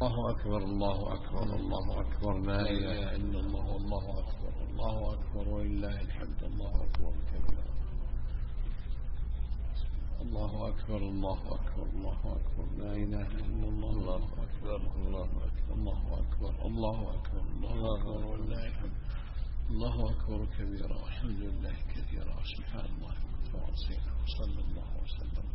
الله أكبر الله أكبر الله أكبر لا إله إلا الله والله أكبر الله أكبر ولله الحمد الله أكبر كبيرا الله أكبر الله أكبر الله أكبر لا إله إلا الله الله أكبر الله أكبر الله أكبر الله أكبر الله أكبر ولله الحمد الله أكبر كبيرا والحمد لله كثيرا سبحان الله وصلى الله وسلم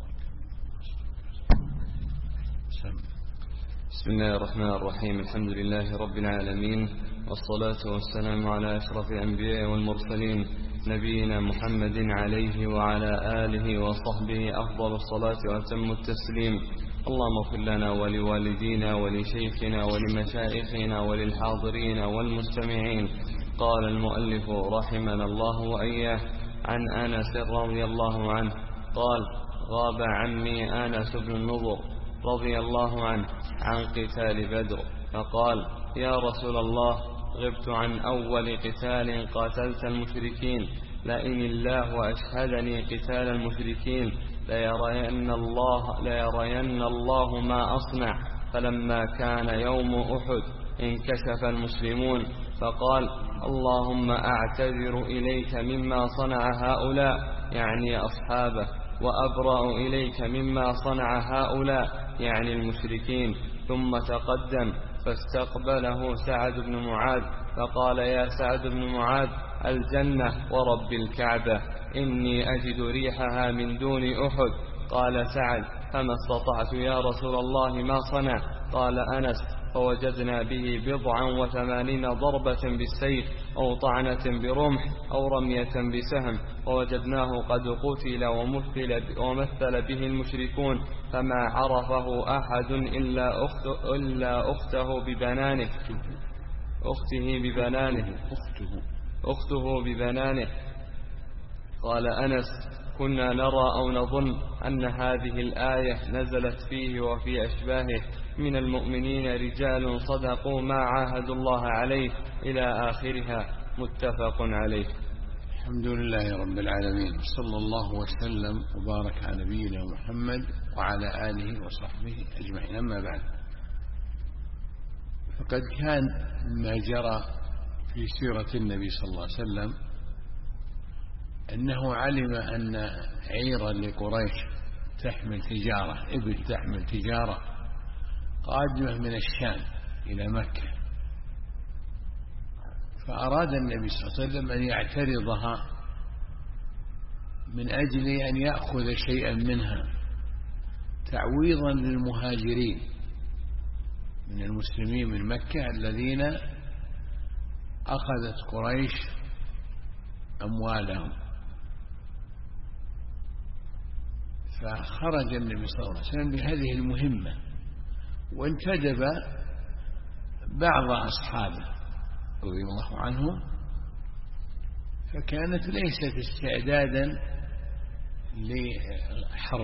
بسم الله الرحمن الرحيم. الحمد لله رب العالمين، والصلاة والسلام على أشرف الأنبياء والمرسلين نبينا محمد عليه وعلى آله وصحبه أفضل الصلاة وأتم التسليم. اللهم اغفر لنا ولوالدينا ولشيخنا ولمشايخنا وللحاضرين والمستمعين. قال المؤلف رحمنا الله وإياه عن أنس رضي الله عنه قال: غاب عمي أنس بن النضر رضي الله عنه عن قتال بدر، فقال: يا رسول الله، غبت عن أول قتال قاتلت المشركين، لئن الله أشهدني قتال المشركين ليرين الله ما أصنع. فلما كان يوم أحد انكشف المسلمون، فقال: اللهم أعتذر إليك مما صنع هؤلاء، يعني أصحابه، وأبرأ إليك مما صنع هؤلاء، يعني المشركين. ثم تقدم فاستقبله سعد بن معاذ فقال: يا سعد بن معاذ، الجنة ورب الكعبة، إني أجد ريحها من دون أحد. قال سعد: فما استطعت يا رسول الله ما صنع؟ قال أنس: فوجدنا به 87 ضربة بالسيف أو طعنة برمح أو رمية بسهم، ووجدناه قد قتل ومثل به المشركون، فما عرفه أحد إلا أخته ببنانه. قال أنس: كنا نرى أو نظن أن هذه الآية نزلت فيه وفي أشباهه من المؤمنين رجال صدقوا ما عاهدوا الله عليه إلى آخرها. متفق عليه. الحمد لله رب العالمين، صلى الله وسلم وبارك على نبينا محمد وعلى آله وصحبه أجمعين. أما بعد، فقد كان ما جرى في سيرة النبي صلى الله عليه وسلم أنه علم أن عيرا لقريش تحمل تجارة قادمة من الشام إلى مكة، فأراد النبي صلى الله عليه وسلم أن يعترضها من أجل أن يأخذ شيئا منها تعويضا للمهاجرين من المسلمين من مكة الذين أخذت قريش أموالهم. فخرج النبي صلى الله عليه وسلم بهذه المهمة، وانتدب بعض أصحابه رضي الله عنهم، فكانت ليست استعدادا لحرب،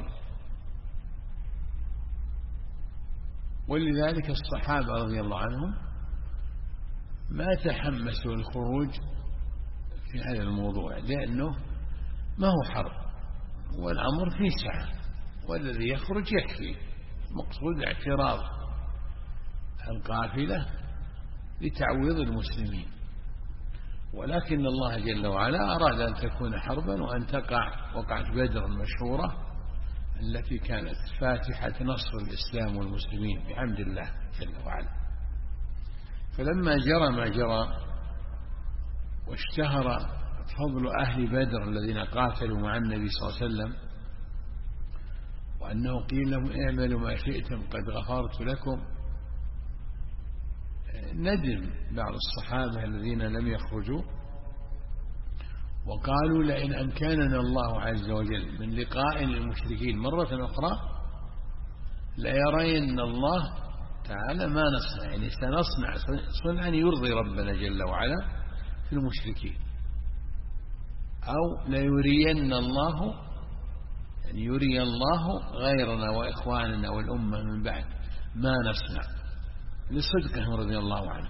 ولذلك الصحابة رضي الله عنهم ما تحمسوا الخروج في هذا الموضوع، لأنه ما هو حرب والأمر فيه سعة، والذي يخرج يكفي. مقصود اعتراض القافلة لتعويض المسلمين، ولكن الله جل وعلا أراد أن تكون حربا وأن تقع وقعت بدر المشهورة التي كانت فاتحة نصر الإسلام والمسلمين بحمد الله جل وعلا. فلما جرى ما جرى واشتهر فضل أهل بدر الذين قاتلوا مع النبي صلى الله عليه وسلم، وأنه قيل لهم اعملوا ما شئتم قد غفرت لكم، ندم بعض الصحابة الذين لم يخرجوا وقالوا: لئن أمكننا الله عز وجل من لقاء المشركين مرة أخرى ليرين الله تعالى ما نصنع، يعني سنصنع صنعا يرضي ربنا جل وعلا في المشركين، أو ليرين الله، يعني يري الله غيرنا وإخواننا والأمة من بعد ما نصنع، لصدقهم رضي الله عنه.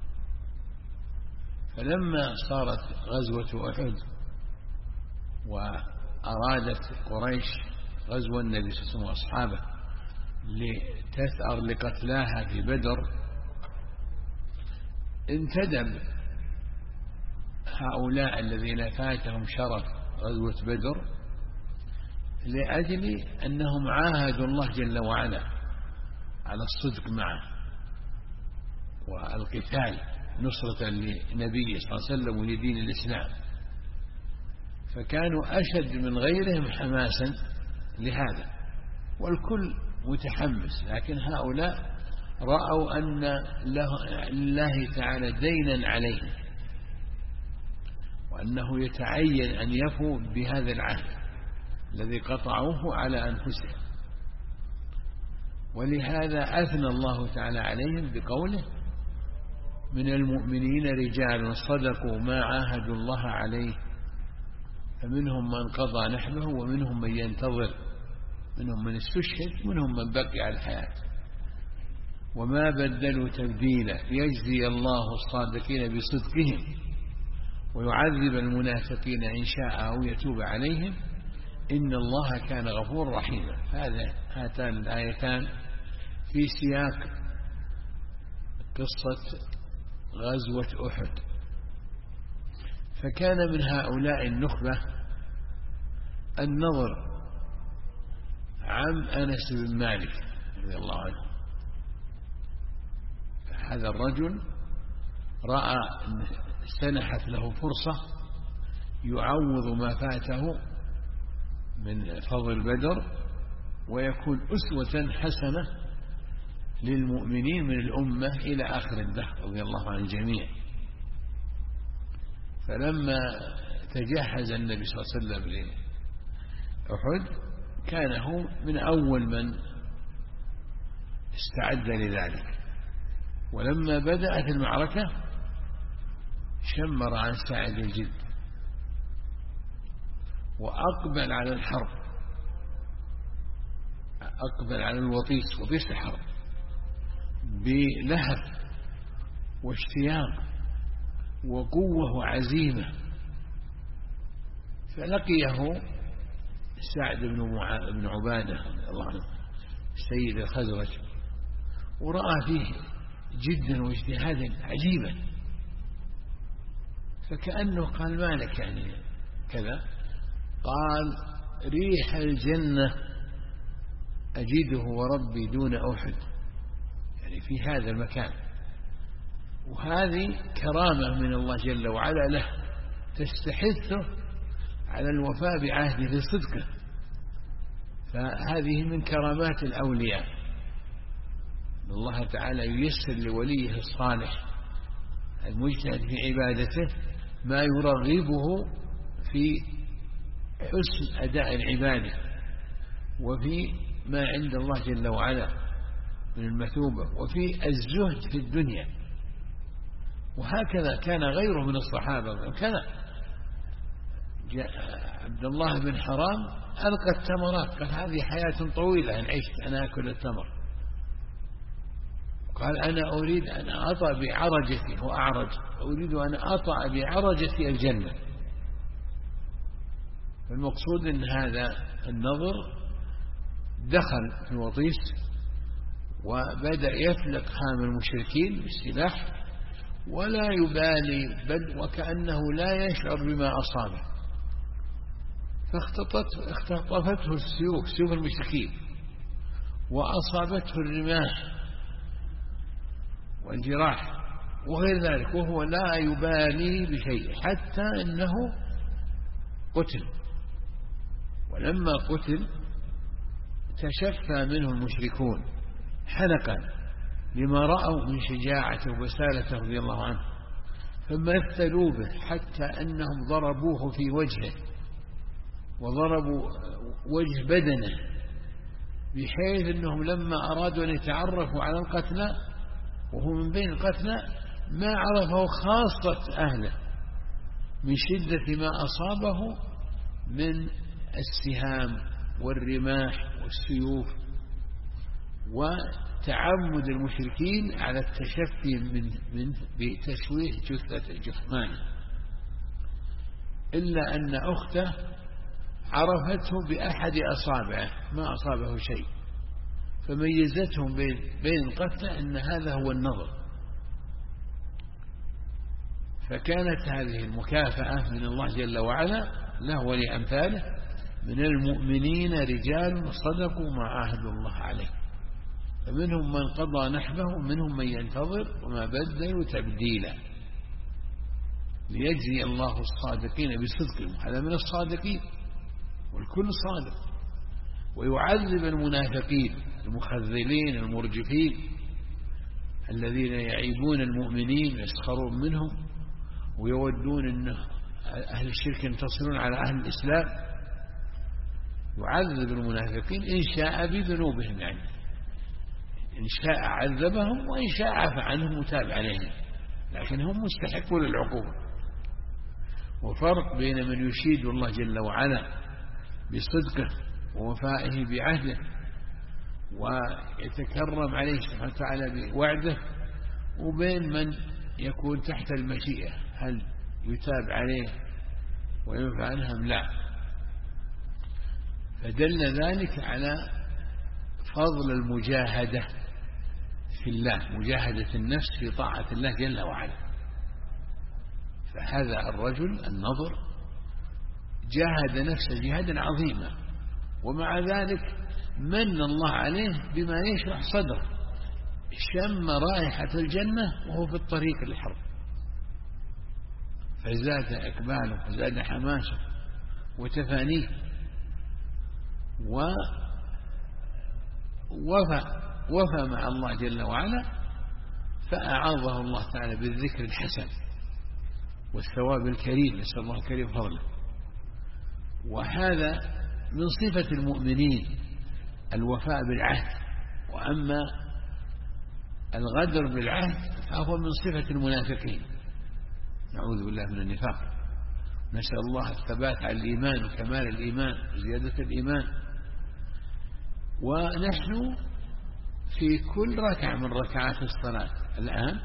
فلما صارت غزوة أحد وأرادت قريش غزو النبي صلى الله عليه وسلم وأصحابه لتثأر لقتلاها في بدر انتدب هؤلاء الذين فاتهم شرف غزوة بدر لأجل أنهم عاهدوا الله جل وعلا على الصدق معه والقتال نصرة لنبيه صلى الله عليه وسلم ولدين الإسلام، فكانوا أشد من غيرهم حماسا لهذا، والكل متحمس. لكن هؤلاء رأوا أن لله تعالى دينا عليهم، وأنه يتعين أن يفوا بهذا العهد الذي قطعوه على أنفسهم، ولهذا أثنى الله تعالى عليهم بقوله: من المؤمنين رجال صدقوا ما عاهدوا الله عليه فمنهم من قضى نحبه ومنهم من ينتظر، منهم من استشهد ومنهم من بقي على الحياة وما بدلوا تبديلا، يجزي الله الصادقين بصدقهم ويعذب المنافقين إن شاء أو يتوب عليهم إن الله كان غفورا رحيما. هاتان الآيتان في سياق قصة غزوة أحد. فكان من هؤلاء النخبة النضر عم أنس بن مالك رضي الله عنه. هذا الرجل رأى سنحت له فرصة يعوض ما فاته من فضل بدر ويكون أسوة حسنة للمؤمنين من الأمة إلى آخر الدهر رضي الله عن الجميع. فلما تجهز النبي صلى الله عليه وسلم لأحد كان هو من أول من استعد لذلك، ولما بدأت المعركة شمر عن ساعد الجد وأقبل على الحرب، أقبل على وطيس الحرب بلهف واشتياق وقوة وعزيمة. فلقيه سعد بن عبادة الله عنه سيد الخزرج ورأى فيه جدا واجتهادا عجيبا، فكأنه قال: ما لك يعني كذا؟ قال: ريح الجنة أجده وربي دون أحد، يعني في هذا المكان. وهذه كرامة من الله جل وعلا له تستحثه على الوفاء بعهده لصدقه، فهذه من كرامات الأولياء. الله تعالى ييسر لوليه الصالح المجتهد في عبادته ما يرغبه في حسن أداء العبادة وفي ما عند الله جل وعلا من المثوبة وفي الزهد في الدنيا. وهكذا كان غيره من الصحابة. كان عبد الله بن حرام ألقى التمرات، قال: هذه حياة طويلة إن عشت أنا أكل التمر. قال: أنا أريد أن أطأ بعرجتي وأعرج، أريد أن أطأ بعرجتي الجنة. المقصود أن هذا النظر دخل في وطيس وبدأ يفلق هام المشركين بالسلاح ولا يبالي، بل وكأنه لا يشعر بما أصابه. فاختطفته السيوف، سيوف المشركين، وأصابته الرماح والجراح وغير ذلك، وهو لا يبالي بشيء حتى أنه قتل. ولما قتل تشفى منه المشركون حنقا لما رأوا من شجاعته وبسالته رضي الله عنه، فمثلوا به حتى أنهم ضربوه في وجهه وضربوا وجه بدنه، بحيث أنهم لما أرادوا أن يتعرفوا على القتلى وهو من بين القتلى ما عرفه خاصة أهله من شدة ما أصابه من السهام والرماح والسيوف وتعمد المشركين على التشفي من بتشويه جثة جثمانه، إلا أن أخته عرفته بأحد أصابعه ما أصابه شيء، فميزتهم بين القتلى أن هذا هو النظر. فكانت هذه المكافأة من الله جل وعلا له ولأمثاله: من المؤمنين رجال صدقوا ما عاهدوا الله عليه فمنهم من قضى نحبه ومنهم من ينتظر وما بدلوا تبديلا ليجزي الله الصادقين بصدقهم، هذا من الصادقين والكل صادق، ويعذب المنافقين المخذلين المرجفين الذين يعيبون المؤمنين ويسخرون منهم ويودون أن أهل الشرك ينتصرون على أهل الإسلام. يعذب المنافقين إن شاء بذنوبهم، يعني إن شاء عذبهم وإن شاء عفى عنهم وتاب عليهم، لكن هم مستحقون العقوبة. وفرق بين من يشيد الله جل وعلا بصدقه ووفائه بعهده ويتكرم عليه سبحانه وتعالى بوعده، وبين من يكون تحت المشيئة، هل يتاب عليه وينفع عنهم؟ لا. فدل ذلك على فضل المجاهدة في الله، مجاهدة النفس في طاعة الله جل وعلا. فهذا الرجل النضر جاهد نفسه جهادا عظيما، ومع ذلك من الله عليه بما يشرح صدره، شم رائحة الجنة وهو في الطريق للحرب، فزاد إقباله وزاد حماسه وتفانيه، ووفى مع الله جل وعلا، فأعاضه الله تعالى بالذكر الحسن والثواب الكريم، نسأل الله الكريم فضله. وهذا من صفة المؤمنين الوفاء بالعهد، وأما الغدر بالعهد فهو من صفة المنافقين، نعوذ بالله من النفاق. نسأل الله الثبات على الإيمان وكمال الإيمان وزيادة الإيمان. ونحن في كل ركعة من ركعات الصلاة الآن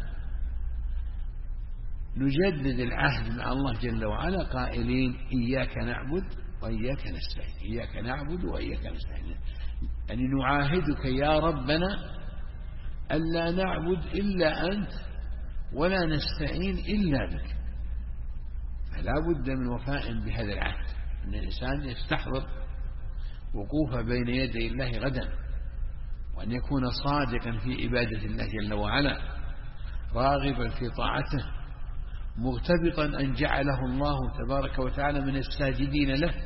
نجدد العهد مع الله جل وعلا قائلين: إياك نعبد وإياك نستعين، إياك نعبد وإياك نستعين، يعني نعاهدك يا ربنا ألا نعبد إلا أنت ولا نستعين إلا بك. فلا بد من وفاء بهذا العهد، أن الإنسان يستحضر وقوفه بين يدي الله غدا، وأن يكون صادقا في عبادة الله جل وعلا، راغبا في طاعته، مغتبطا أن جعله الله تبارك وتعالى من الساجدين له.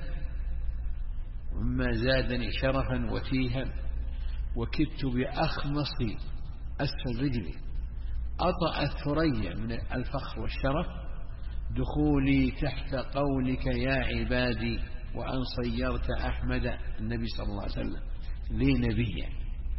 ومما زادني شرفا وتيها وكدت بأخمص أسفل رجلي أطأ الثريا من الفخر والشرف دخولي تحت قولك يا عبادي، وأن صيرت أحمد النبي صلى الله عليه وسلم لي نبيا.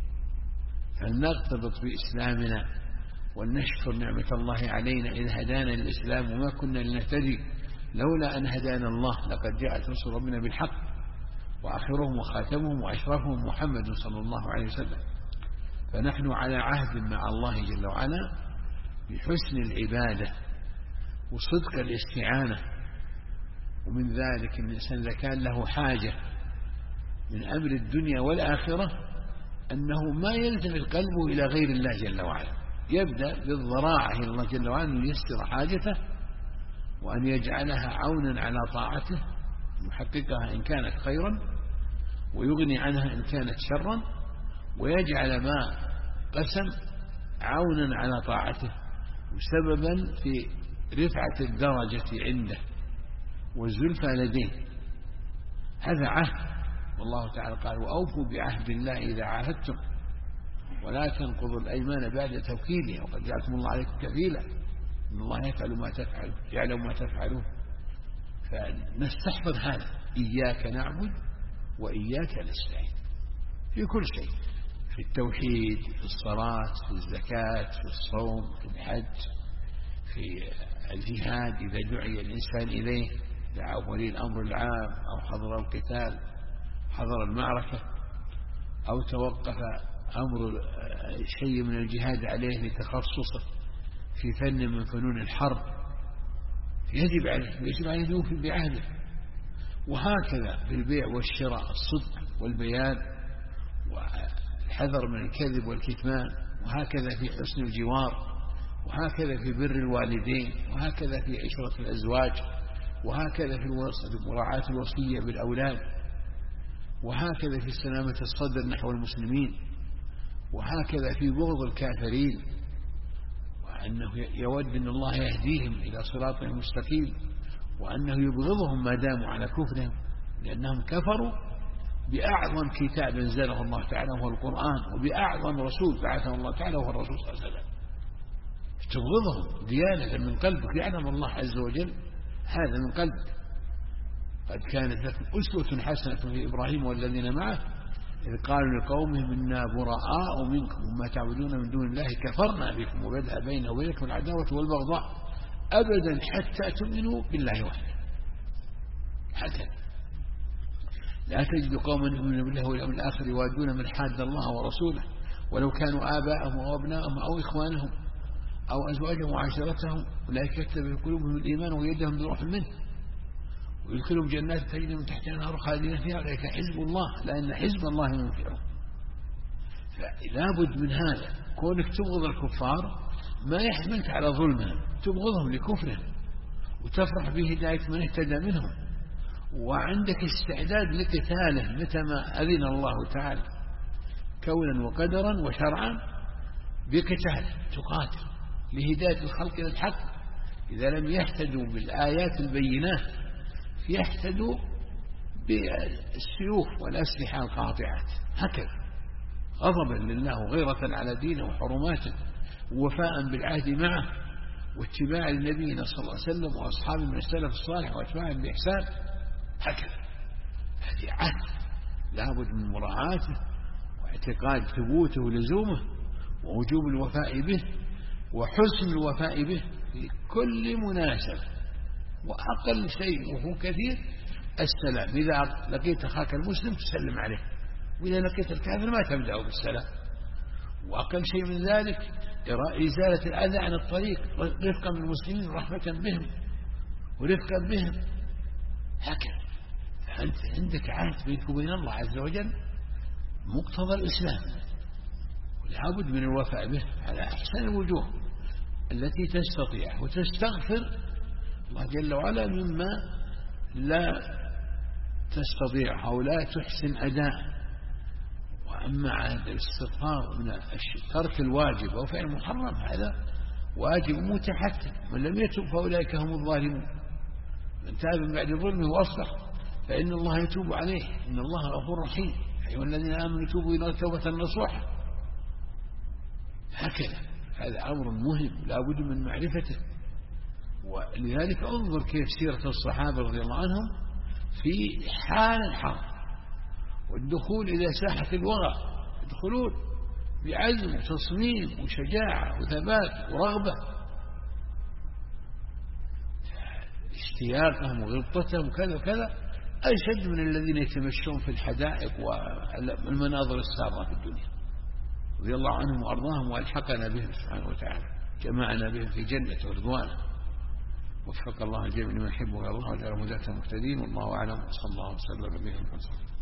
فلنغتبط بإسلامنا ونشكر نعمة الله علينا إذ هدانا للإسلام، وما كنا لنهتدي لولا أن هدانا الله، لقد جاءت رسل ربنا بالحق، وآخرهم وخاتمهم وأشرفهم محمد صلى الله عليه وسلم. فنحن على عهد مع الله جل وعلا بحسن العبادة وصدق الاستعانة. ومن ذلك الإنسان إذا كان له حاجة من أمر الدنيا والآخرة أنه ما يلتفت قلبه إلى غير الله جل وعلا، يبدأ بالضراعة إلى الله جل وعلا أن ييسر حاجته وأن يجعلها عونا على طاعته، يحققها إن كانت خيرا ويغني عنها إن كانت شرا، ويجعل ما قسم عونا على طاعته وسببا في رفعة الدرجة عنده والزلفى لديه. هذا عهد، والله تعالى قال: وأوفوا بعهد الله إذا عاهدتم ولا تنقضوا الأيمان بعد توكيدها وقد جعلكم الله عليكم كفيلا إن الله يفعل ما تفعلون يعلم ما تفعلون. فنستحفظ هذا: إياك نعبد وإياك نستعين في كل شيء، في التوحيد، في الصلاة، في الزكاة، في الصوم، في الحج، في الجهاد إذا دعي الإنسان إليه، دعا ولي الأمر العام أو حضر القتال، حضر المعركة، أو توقف أمر شيء من الجهاد عليه لتخصصه في فن من فنون الحرب، يجب عليه أن يوفي بعهده. وهكذا في البيع والشراء، الصدق والبيان والحذر من الكذب والكتمان، وهكذا في حسن الجوار، وهكذا في بر الوالدين، وهكذا في عشرة الأزواج، وهكذا في مراعاة الوصية بالأولاد، وهكذا في سلامة الصدر نحو المسلمين، وهكذا في بغض الكافرين، وأنه يود أن الله يهديهم إلى صراط مستقيم، وأنه يبغضهم ما داموا على كفرهم، لأنهم كفروا بأعظم كتاب أنزله الله تعالى وهو القرآن، وبأعظم رسول بعثه الله تعالى وهو الرسول صلى الله عليه وسلم. تبغضهم ديانة من قلبك، يعلم الله عز وجل هذا من قلبك. قد كانت لكم أسوة حسنة في إبراهيم والذين معه إذ قالوا لقومهم إنا براء منكم وما تعبدون من دون الله كفرنا بكم وبدأ بيننا وبينكم العداوة والبغضاء أبدا حتى تؤمنوا بالله وحده. حتى لا تجد قوما يؤمنون بالله واليوم الآخر يوادون من حاد الله ورسوله ولو كانوا آباءهم أو أبناءهم أو إخوانهم أو أزواجهم وعشيرتهم أولئك كتب في قلوبهم الإيمان ويدهم بروح منه ويدخلهم جنات تجري من تحتها الأنهار خالدين فيها أولئك حزب الله لأن حزب الله ينفعهم. فلا بد من هذا، كونك تبغض الكفار ما يحملك على ظلمهم، تبغضهم لكفرهم وتفرح بهداية من اهتدى منهم، وعندك استعداد لقتاله متى ما أذن الله تعالى كونا وقدرا وشرعا بقتال، تقاتل لهداية الخلق إلى الحق. إذا لم يهتدوا بالآيات البينات يهتدوا بالسيوف والأسلحة القاطعات، هكذا غضبا لله وغيرة على دينه وحرماته ووفاء بالعهد معه واتباع لنبينا صلى الله عليه وسلم وأصحابه من السلف الصالح واتباعهم بإحسان. هكذا هذه عهد لا بد من مراعاته واعتقاد ثبوته ولزومه ووجوب الوفاء به وحسن الوفاء به في كل مناسبة، وأقل شيء وهو كثير السلام. إذا لقيت أخاك المسلم تسلم عليه، وإذا لقيت الكافر ما تبدأ بالسلام. وأقل شيء من ذلك إزالة الأذى عن الطريق رفقا بالمسلمين ورحمة بهم ورفقا بهم، هكذا. فأنت عندك عهد بينك وبين الله عز وجل مقتضى الإسلام، ولا بد من الوفاء به على أحسن الوجوه التي تستطيع، وتستغفر الله جل وعلا مما لا تستطيع أو لا تحسن أداء. وأما عند الاستغفار من ترك الواجب أو فعل المحرم هذا واجب متحتم، من لم يتوب فأولئك هم الظالمون. من تاب من بعد ظلمه وأصلح فإن الله يتوب عليه إن الله غفور رحيم. أيها الذين آمنوا توبوا إلى توبة نصوحا. هكذا هذا أمر مهم لا بد من معرفته. ولذلك انظر كيف سيرة الصحابة رضي الله عنهم في حال الحرب والدخول إلى ساحة الوغى، يدخلون بعزم وتصميم وشجاعة وثبات ورغبة، اشتياقهم وغبطتهم وكذا وكذا أشد من الذين يتمشون في الحدائق والمناظر السارة في الدنيا. رضي الله عنهم وأرضاهم وألحقنا بهم سبحانه وتعالى، جمعنا بهم في جنة ورضوانه. وفق الله الجميع لما يحبه ويرضاه وجعله هداة مهتدين. والله أعلم. صلى الله وسلم على نبينا محمد.